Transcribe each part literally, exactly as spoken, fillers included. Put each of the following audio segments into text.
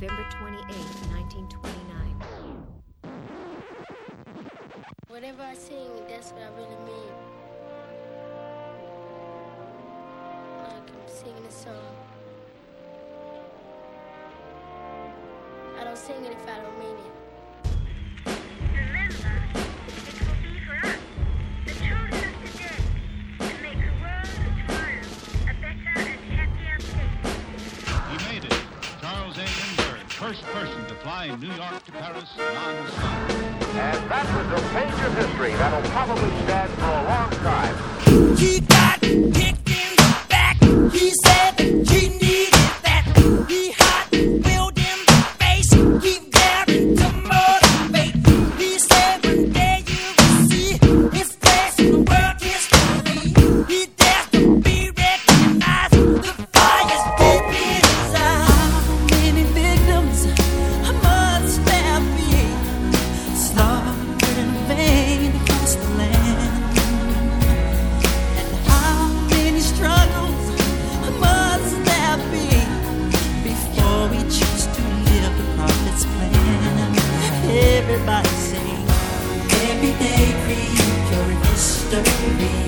November twenty-eighth, nineteen twenty-nine. Whatever I sing, that's what I really mean. Like I'm singing a song. I don't sing it if I don't mean it. Remember, it will be for us, the children of today, to make the world of tomorrow a better and happier place. He made it. Charles A. Lindbergh, first person to fly New York to Paris non-stop. And that was a page of history that'll probably stand for a long time. He got kicked in the back. He said that he needed that. He hot, willed in the face. He daring to motivate. He said one day you will see his face in the world history. He dares to be recognized. The fire's deep in his eyes. How many victims must there be? Slaughtered in vain across the land. And how many struggles must there be before we choose to live the prophet's plan? Everybody sing. Every day create your history.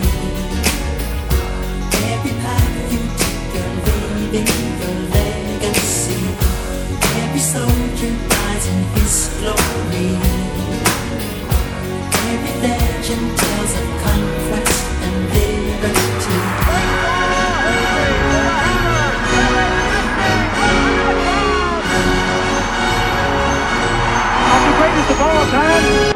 Every path you take, you're leaving your legacy. Every soldier dies in his glory. Every legend tells of conquest and liberty. I'm the greatest of all time.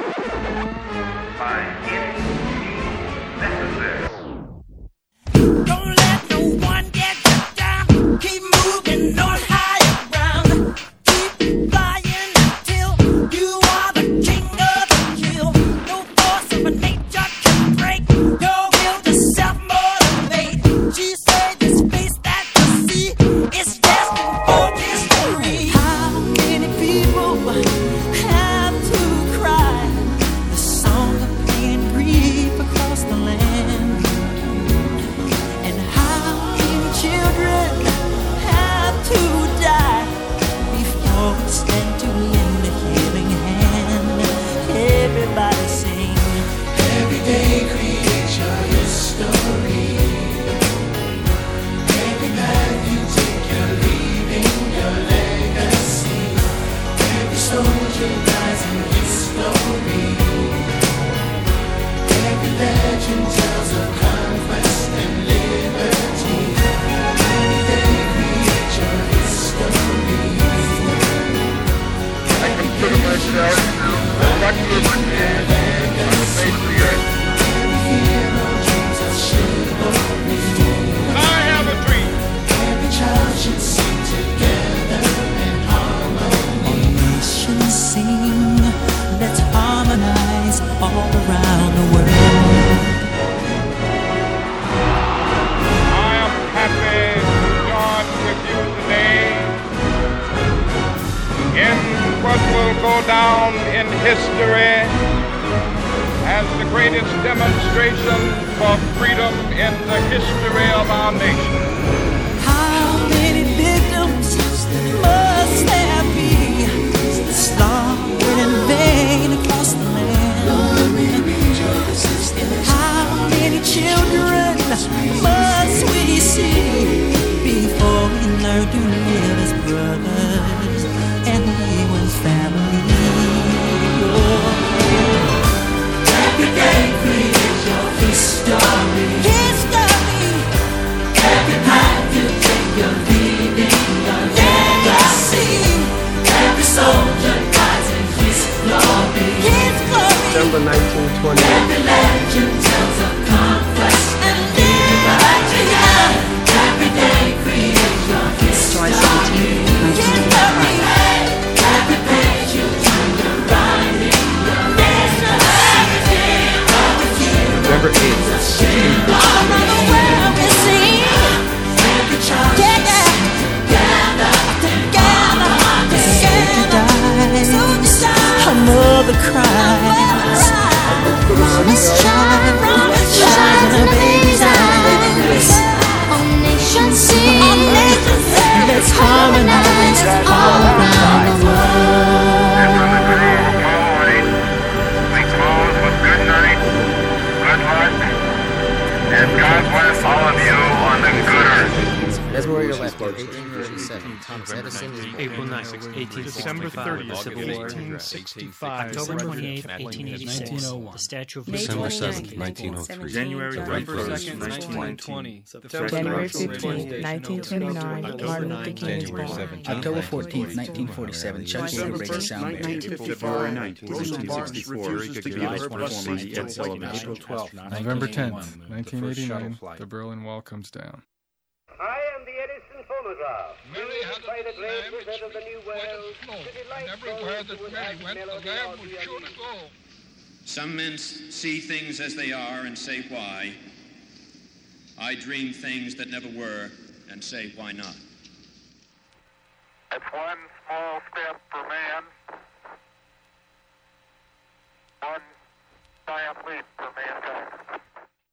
By any means necessary. Don't let no one get you down. Keep moving on higher ground. Keep flying until you are the king of the kill. No force of nature can break your will to self-motivate. She said the space that you see is destined for history. How many people have to cry? The song of pain and grief across the land. And how many children have to die before we stand to lend a healing hand? Everybody sing. Every day creates your history. Every path you take, you're leaving your legacy. Every soldier dies in his glory. Every legend tells of conquest and liberty. Every day create your history. I consider myself a lucky man on the face of the earth. Every hero dreams of chivalry. I have a dream. Every child should sing together in harmony. All nations sing. Let's harmonize all around the world. I am happy to join with you today in what will go down in history as the greatest demonstration for freedom in the history of our nation. How many victims must there be? Slaughtered in vain across the land. How many children must we see before we learn to live as brothers and be one family? Every day creates your history. History. Every path you take, you're leaving your legacy. Every soldier dies in his glory. His glory. December nineteen twenty. Every legend tells of conquest and liberty. Every day creates your history. History. Every page you turn, you're writing your legacy. November eighth. All around the world we sing. Every child together, together, together. Her mother cries. Promise child, shines in her baby's eyes. All nations sing. Let's harmonize all Thomas Edison is born. April ninth, eighteen December sixty-five. thirtieth, Civil War. eighteen sixty-five. October twenty-eighth, eighteen eighty-six. nineteen oh one. The Statue of May Liberty. December twenty-ninth, seventh, nineteen oh three. January November second, nineteen twenty. January fifteenth, nineteen twenty-nine, Martin Luther King is January born. seventeenth, October fourteenth, nineteen forty-seven, Chuck Yeager breaks the sound barrier. February ninth, nineteen sixty-four, refuses to give her performance to Ed Sullivan. April twelfth, November tenth, nineteen eighty-nine, the Berlin Wall comes down. I am the Edison phonograph. Created by the great wizard of the New World to delight everywhere those that who would Mary have went, the melody lamb or was the sure to idea. go. Some men see things as they are and say why. I dream things that never were and say why not. It's one small step